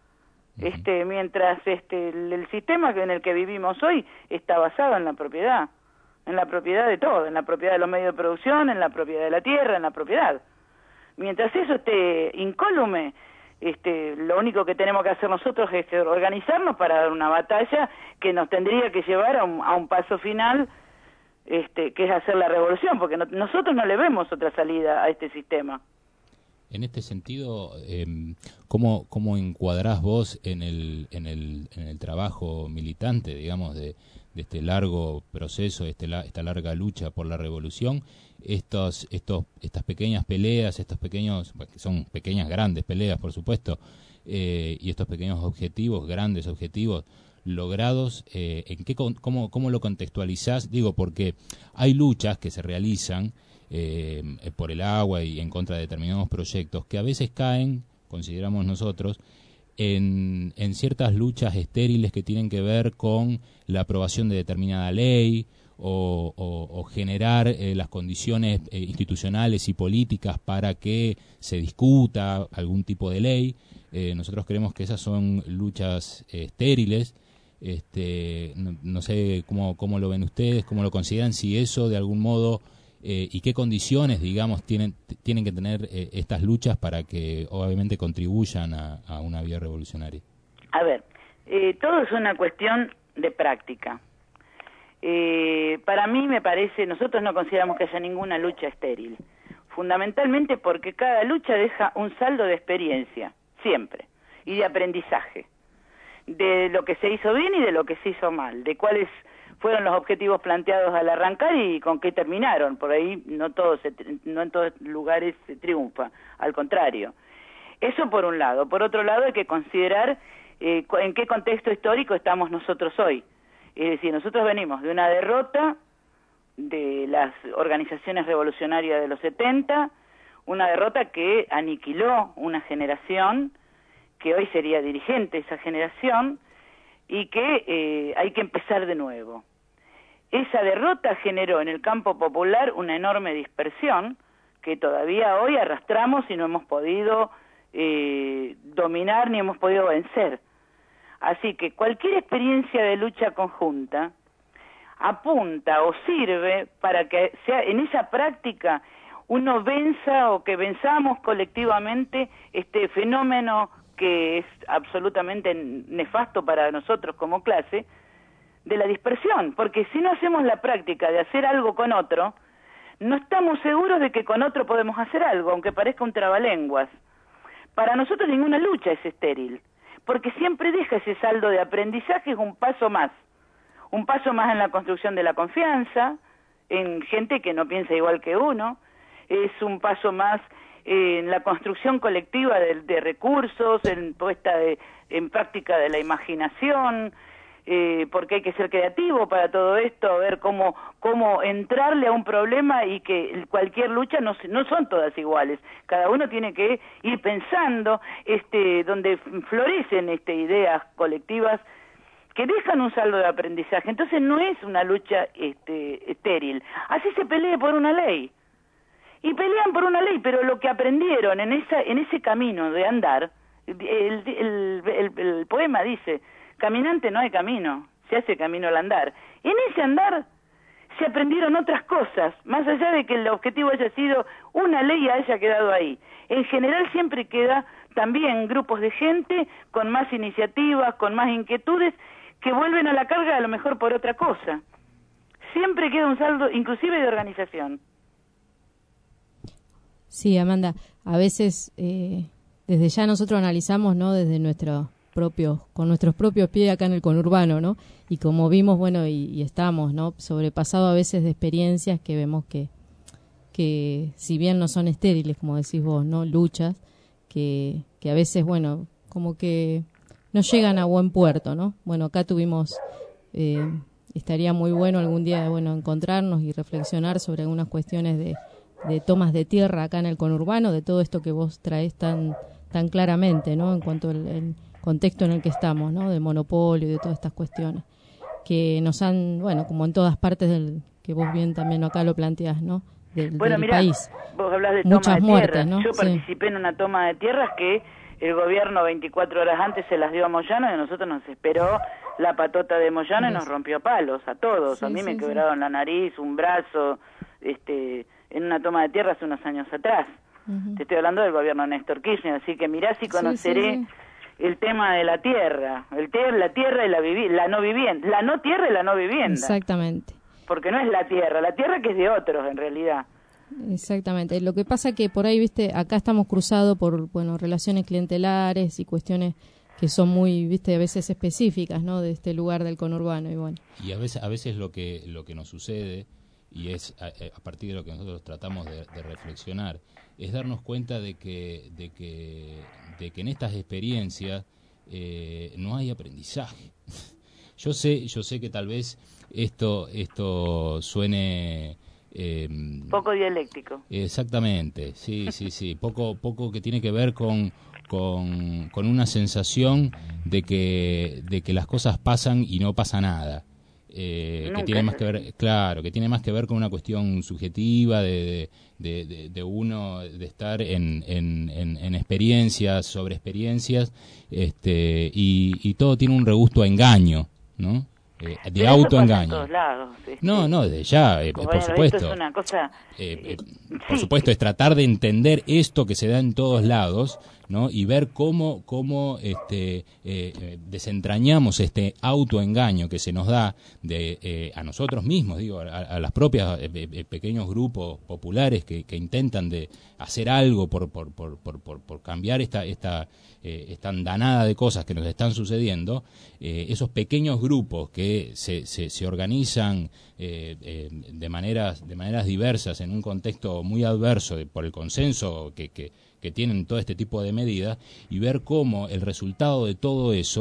Este, mientras este el, el sistema en el que vivimos hoy está basado en la propiedad, en la propiedad de todo, en la propiedad de los medios de producción, en la propiedad de la tierra, en la propiedad. Mientras eso esté incólume, este, lo único que tenemos que hacer nosotros es organizarnos para dar una batalla que nos tendría que llevar a un, a un paso final, este, que es hacer la revolución, porque no, nosotros no le vemos otra salida a este sistema. En este sentido, eh, ¿cómo, ¿cómo encuadrás vos en el, en el, en el trabajo militante, digamos, de, de este largo proceso, este, la, esta larga lucha por la revolución, estos, estos, estas pequeñas peleas, estos pequeños, que son pequeñas, grandes peleas, por supuesto, eh, y estos pequeños objetivos, grandes objetivos, logrados, eh, ¿en qué, cómo, cómo lo contextualizás? Digo, porque hay luchas que se realizan eh, por el agua y en contra de determinados proyectos que a veces caen, consideramos nosotros, en, en ciertas luchas estériles que tienen que ver con la aprobación de determinada ley o, o, o generar eh, las condiciones eh, institucionales y políticas para que se discuta algún tipo de ley. Eh, nosotros creemos que esas son luchas eh, estériles. Este, no, no sé cómo, cómo lo ven ustedes, cómo lo consideran, si eso de algún modo eh, y qué condiciones, digamos, tienen tienen que tener eh, estas luchas para que obviamente contribuyan a, a una vía revolucionaria. A ver, eh, todo es una cuestión de práctica. Eh, para mí me parece, nosotros no consideramos que haya ninguna lucha estéril, fundamentalmente porque cada lucha deja un saldo de experiencia, siempre, y de aprendizaje, de lo que se hizo bien y de lo que se hizo mal, de cuáles fueron los objetivos planteados al arrancar y con qué terminaron. Por ahí no todo se, no en todos lugares se triunfa, al contrario. Eso por un lado. Por otro lado hay que considerar eh, en qué contexto histórico estamos nosotros hoy. Es decir, nosotros venimos de una derrota de las organizaciones revolucionarias de los setenta, una derrota que aniquiló una generación, que hoy sería dirigente esa generación, y que eh, hay que empezar de nuevo. Esa derrota generó en el campo popular una enorme dispersión que todavía hoy arrastramos y no hemos podido eh, dominar ni hemos podido vencer. Así que cualquier experiencia de lucha conjunta apunta o sirve para que sea en esa práctica uno venza o que venzamos colectivamente este fenómeno que es absolutamente nefasto para nosotros como clase, de la dispersión, porque si no hacemos la práctica de hacer algo con otro, no estamos seguros de que con otro podemos hacer algo, aunque parezca un trabalenguas. Para nosotros ninguna lucha es estéril, porque siempre deja ese saldo de aprendizaje, es un paso más, un paso más en la construcción de la confianza, en gente que no piensa igual que uno, es un paso más en la construcción colectiva de, de recursos, en puesta de, en práctica de la imaginación, eh, porque hay que ser creativo para todo esto, a ver cómo, cómo entrarle a un problema y que cualquier lucha no, no son todas iguales. Cada uno tiene que ir pensando este, donde florecen este, ideas colectivas que dejan un saldo de aprendizaje. Entonces no es una lucha este, estéril. Así se pelea por una ley. Y pelean por una ley, pero lo que aprendieron en esa en ese camino de andar, el, el, el, el poema dice, caminante no hay camino, se hace camino al andar. En ese andar se aprendieron otras cosas, más allá de que el objetivo haya sido una ley y haya quedado ahí. En general siempre queda también grupos de gente con más iniciativas, con más inquietudes, que vuelven a la carga a lo mejor por otra cosa. Siempre queda un saldo, inclusive de organización. Sí, Amanda, a veces eh, desde ya nosotros analizamos, ¿no? Desde nuestros propios, con nuestros propios pies acá en el conurbano, ¿no? Y como vimos, bueno, y, y estamos, ¿no? Sobrepasado a veces de experiencias que vemos que, que si bien no son estériles, como decís vos, ¿no? Luchas, que, que a veces, bueno, como que no llegan a buen puerto, ¿no? Bueno, acá tuvimos, eh, estaría muy bueno algún día, bueno, encontrarnos y reflexionar sobre algunas cuestiones de de tomas de tierra acá en el conurbano, de todo esto que vos traés tan tan claramente, ¿no? En cuanto al el contexto en el que estamos, ¿no? De monopolio y de todas estas cuestiones que nos han, bueno, como en todas partes del que vos bien también acá lo planteás, ¿no? Del, bueno, del mirá, país. Vos hablás de muchas toma de muertes, tierras. ¿no? Yo Sí. participé en una toma de tierras que el gobierno veinticuatro horas antes se las dio a Moyano y a nosotros nos esperó la patota de Moyano y nos rompió palos a todos. Sí, a mí sí, me sí. quebraron la nariz, un brazo, este en una toma de tierra hace unos años atrás. Uh-huh. Te estoy hablando del gobierno de Néstor Kirchner, así que mirá si conoceré sí, sí, sí. el tema de la tierra, el ter la tierra y la vivi la no vivienda, la no tierra y la no vivienda. Exactamente. Porque no es la tierra, la tierra que es de otros en realidad. Exactamente. Lo que pasa que por ahí, viste, acá estamos cruzados por, bueno, relaciones clientelares y cuestiones que son muy, viste, a veces específicas, ¿no? De este lugar del conurbano y bueno. Y a veces, a veces lo que lo que nos sucede, y es a, a partir de lo que nosotros tratamos de, de reflexionar, es darnos cuenta de que de que de que en estas experiencias eh, no hay aprendizaje. Yo sé, yo sé que tal vez esto esto suene eh, poco dialéctico. Exactamente, sí, sí, sí, poco poco que tiene que ver con con con una sensación de que de que las cosas pasan y no pasa nada. Eh, que tiene más que ver, claro, que tiene más que ver con una cuestión subjetiva de, de, de, de uno de estar en, en, en, en experiencias sobre experiencias, este, y, y todo tiene un regusto a engaño, ¿no? Eh, de autoengaño. No, no, desde ya, eh, por supuesto. Esto es una cosa, eh, eh, por sí. supuesto, es tratar de entender esto que se da en todos lados, ¿no? Y ver cómo cómo este eh, desentrañamos este autoengaño que se nos da de eh, a nosotros mismos, digo, a, a las propias eh, eh, pequeños grupos populares que, que intentan de hacer algo por por por por, por, por cambiar esta esta eh, esta andanada de cosas que nos están sucediendo, eh, esos pequeños grupos que se se, se organizan eh, eh, de maneras de maneras diversas en un contexto muy adverso de, por el consenso que que que tienen todo este tipo de medidas, y ver cómo el resultado de todo eso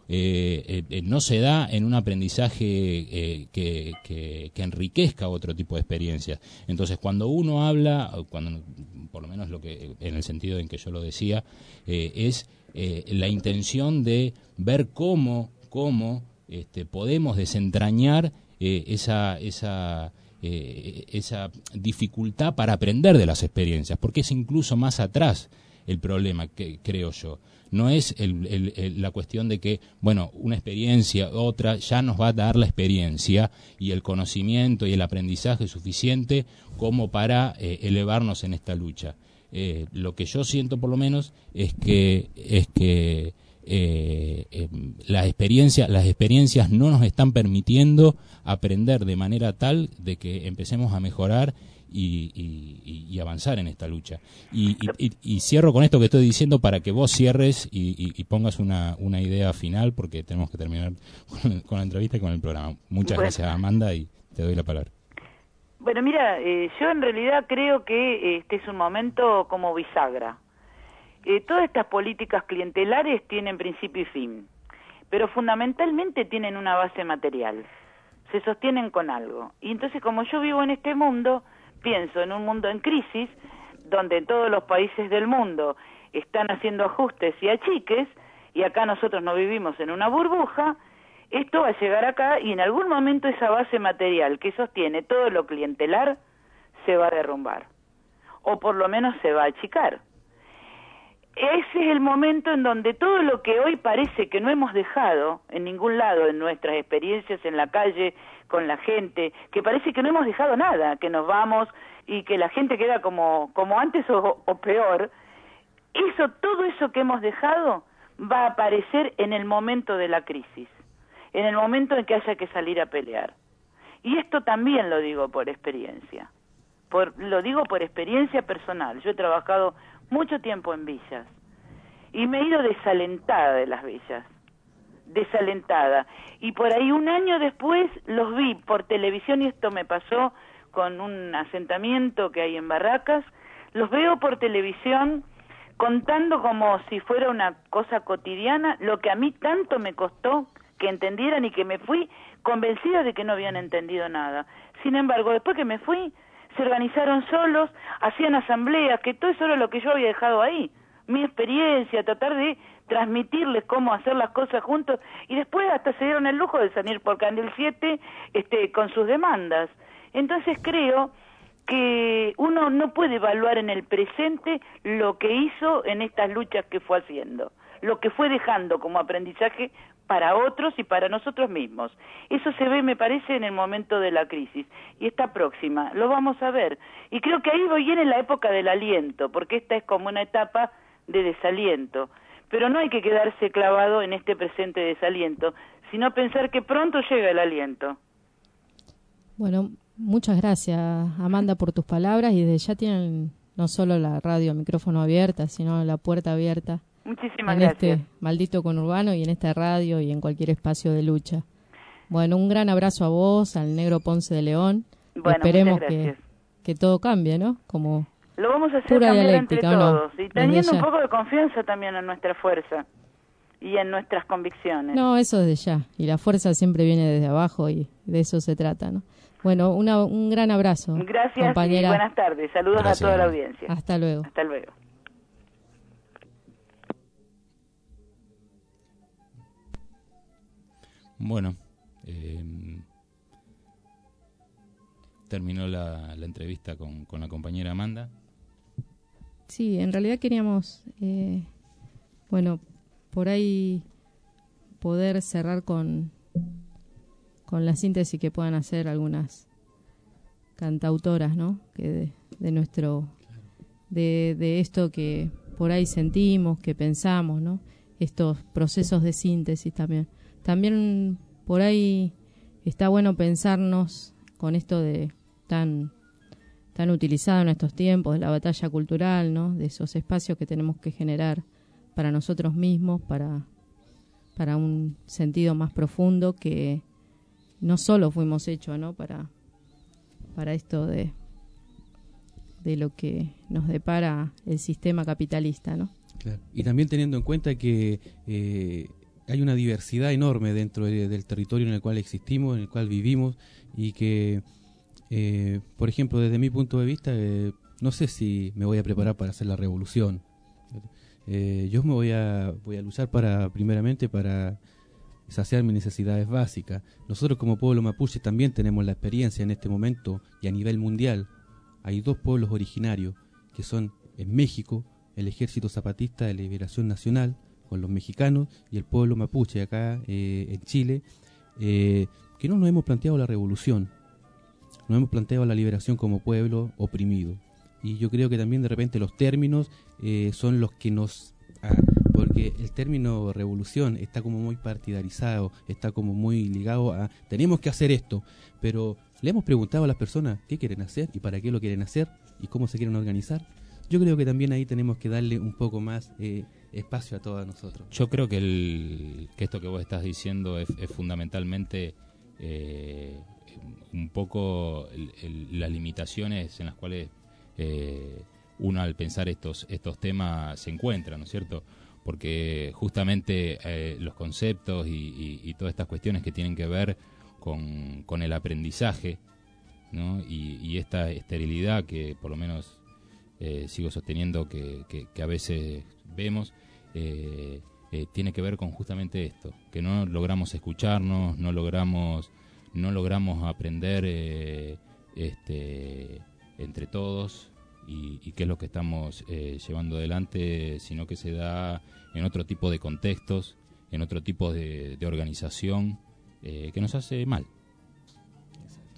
eh, eh, no se da en un aprendizaje eh, que, que, que enriquezca otro tipo de experiencias. Entonces, cuando uno habla, cuando por lo menos lo que en el sentido en que yo lo decía, eh, es eh, la intención de ver cómo, cómo este, podemos desentrañar eh, esa, esa, eh, esa dificultad para aprender de las experiencias, porque es incluso más atrás el problema, que creo yo. No es el, el, el, la cuestión de que, bueno, una experiencia, otra, ya nos va a dar la experiencia y el conocimiento y el aprendizaje suficiente como para eh, elevarnos en esta lucha. Eh, lo que yo siento, por lo menos, es que es que eh, eh, la experiencia, las experiencias no nos están permitiendo aprender de manera tal de que empecemos a mejorar Y, y, y avanzar en esta lucha. Y, y, y cierro con esto que estoy diciendo para que vos cierres y, y, y pongas una, una idea final, porque tenemos que terminar con, con la entrevista y con el programa. Muchas bueno. gracias, Amanda, y te doy la palabra. Bueno, mira, eh, yo en realidad creo que este es un momento como bisagra. Eh, todas estas políticas clientelares tienen principio y fin, pero fundamentalmente tienen una base material. Se sostienen con algo. Y entonces, como yo vivo en este mundo, pienso en un mundo en crisis, donde todos los países del mundo están haciendo ajustes y achiques, y acá nosotros no vivimos en una burbuja. Esto va a llegar acá y en algún momento esa base material que sostiene todo lo clientelar se va a derrumbar, o por lo menos se va a achicar. Ese es el momento en donde todo lo que hoy parece que no hemos dejado en ningún lado en nuestras experiencias en la calle, con la gente, que parece que no hemos dejado nada, que nos vamos y que la gente queda como, como antes o, o peor, eso, todo eso que hemos dejado va a aparecer en el momento de la crisis, en el momento en que haya que salir a pelear. Y esto también lo digo por experiencia, por, lo digo por experiencia personal. Yo he trabajado mucho tiempo en villas y me he ido desalentada de las villas, desalentada, y por ahí un año después los vi por televisión, y esto me pasó con un asentamiento que hay en Barracas, los veo por televisión contando como si fuera una cosa cotidiana lo que a mí tanto me costó que entendieran, y que me fui convencida de que no habían entendido nada. Sin embargo, después que me fui, se organizaron solos, hacían asambleas, que todo eso era lo que yo había dejado ahí, mi experiencia, tratar de transmitirles cómo hacer las cosas juntos, y después hasta se dieron el lujo de salir por Candel siete este, con sus demandas. Entonces creo que uno no puede evaluar en el presente lo que hizo en estas luchas que fue haciendo, lo que fue dejando como aprendizaje para otros y para nosotros mismos. Eso se ve, me parece, en el momento de la crisis, y esta próxima lo vamos a ver, y creo que ahí viene la época del aliento, porque esta es como una etapa de desaliento, pero no hay que quedarse clavado en este presente desaliento, sino pensar que pronto llega el aliento. Bueno, muchas gracias, Amanda, por tus palabras, y desde ya tienen no solo la radio micrófono abierta, sino la puerta abierta. Muchísimas en gracias. este maldito conurbano y en esta radio y en cualquier espacio de lucha. Bueno, un gran abrazo a vos, al Negro Ponce de León. Bueno, esperemos que, que todo cambie, ¿no? Como lo vamos a hacer pura cambiar dialéctica, entre todos, ¿no? y teniendo un poco de confianza también en nuestra fuerza y en nuestras convicciones. No, eso desde ya. Y la fuerza siempre viene desde abajo, y de eso se trata, ¿no? Bueno, una, un gran abrazo. Gracias, compañera. Y buenas tardes. Saludos Gracias. A toda la audiencia. Hasta luego. Hasta luego. Bueno, eh, terminó la, la entrevista con, con la compañera Amanda. Sí, en realidad queríamos, eh, bueno, por ahí poder cerrar con, con la síntesis que puedan hacer algunas cantautoras, ¿no? Que de, de nuestro, de, de esto que por ahí sentimos, que pensamos, ¿no? Estos procesos de síntesis también. También por ahí está bueno pensarnos con esto de tan tan utilizado en estos tiempos de la batalla cultural, ¿no? De esos espacios que tenemos que generar para nosotros mismos, para para un sentido más profundo, que no solo fuimos hechos, ¿no? Para para esto de de lo que nos depara el sistema capitalista, ¿no? Claro. Y también teniendo en cuenta que eh, hay una diversidad enorme dentro de, del territorio en el cual existimos, en el cual vivimos, y que, eh, por ejemplo, desde mi punto de vista, eh, no sé si me voy a preparar para hacer la revolución. Eh, yo me voy a, voy a luchar para, primeramente, para saciar mis necesidades básicas. Nosotros como pueblo mapuche también tenemos la experiencia en este momento, y a nivel mundial hay dos pueblos originarios, que son en México, el Ejército Zapatista de Liberación Nacional, con los mexicanos, y el pueblo mapuche acá eh, en Chile, eh, que no nos hemos planteado la revolución, nos hemos planteado la liberación como pueblo oprimido. Y yo creo que también de repente los términos eh, son los que nos... Ah, porque el término revolución está como muy partidarizado, está como muy ligado a tenemos que hacer esto, pero le hemos preguntado a las personas qué quieren hacer y para qué lo quieren hacer y cómo se quieren organizar. Yo creo que también ahí tenemos que darle un poco más eh, espacio a todos nosotros. Yo creo que, el, que esto que vos estás diciendo es, es fundamentalmente eh, un poco el, el, las limitaciones en las cuales eh, uno al pensar estos, estos temas se encuentra, ¿no es cierto? Porque justamente eh, los conceptos y, y, y todas estas cuestiones que tienen que ver con, con el aprendizaje, ¿no? y, y esta esterilidad que por lo menos eh, sigo sosteniendo que, que, que a veces vemos, eh, eh, tiene que ver con justamente esto, que no logramos escucharnos, no logramos, no logramos aprender eh, este, entre todos. Y, y qué es lo que estamos eh, llevando adelante, sino que se da en otro tipo de contextos, en otro tipo de, de organización eh, que nos hace mal. Exacto.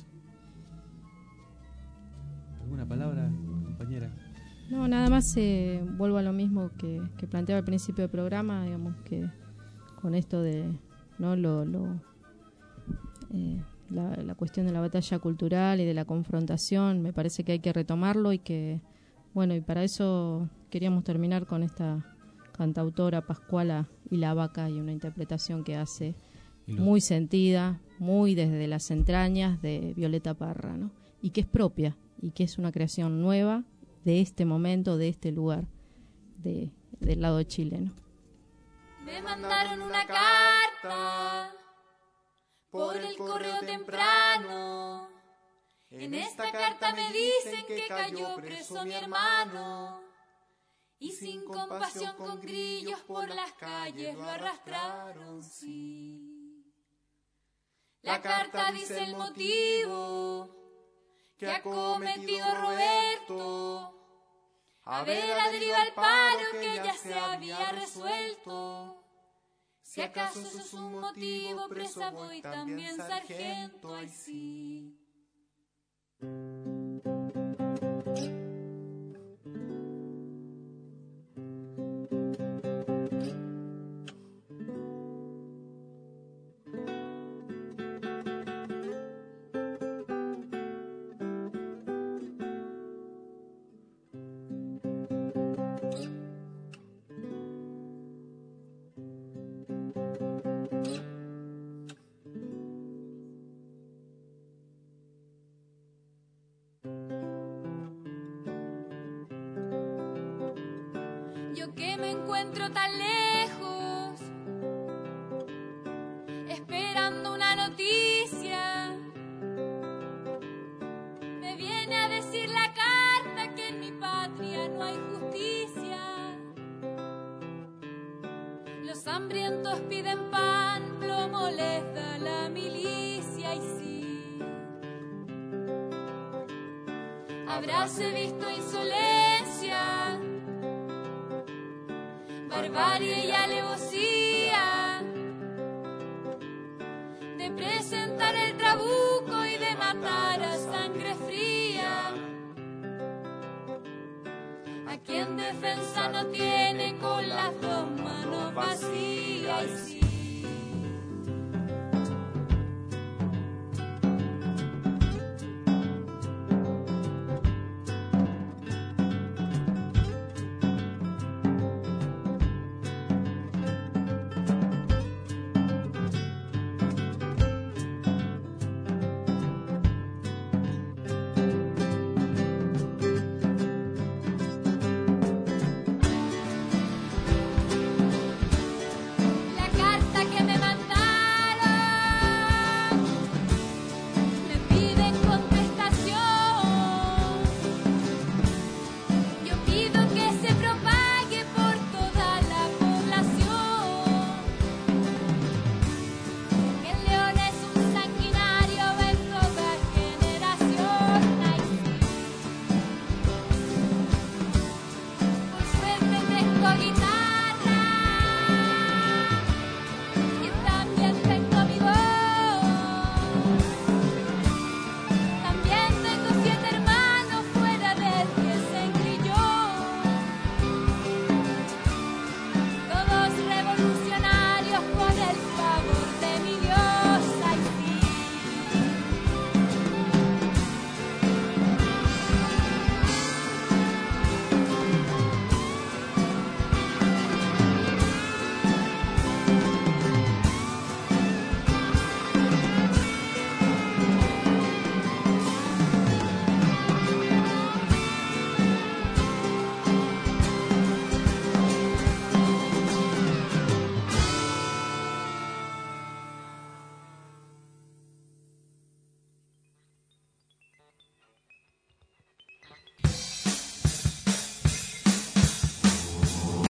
¿Alguna palabra, compañera? No, nada más eh, vuelvo a lo mismo que, que planteaba al principio del programa, digamos que con esto de no lo, lo eh, La, la cuestión de la batalla cultural y de la confrontación, me parece que hay que retomarlo y que, bueno, y para eso queríamos terminar con esta cantautora Pascuala y la Vaca y una interpretación que hace muy sentida, muy desde las entrañas de Violeta Parra, ¿no? Y que es propia y que es una creación nueva de este momento, de este lugar, de, del lado de Chile, ¿no? Me mandaron una carta por el correo temprano. En esta carta me dicen que cayó preso mi hermano, y sin compasión con grillos por las calles lo arrastraron, sí. La carta dice el motivo que ha cometido Roberto, haber adherido al paro que ya se había resuelto. Si acaso eso es un motivo, presa voy también, sargento, ay sí. Yo que me encuentro tan lejos, esperando una noticia, me viene a decir la carta que en mi patria no hay justicia. Los hambrientos piden pan, plomo les da la milicia, y sí, habráse visto insolencia, barbarie y alevosía, de presentar el trabuco y de matar a sangre fría, a quien defensa no tiene con las dos manos vacías, y sí.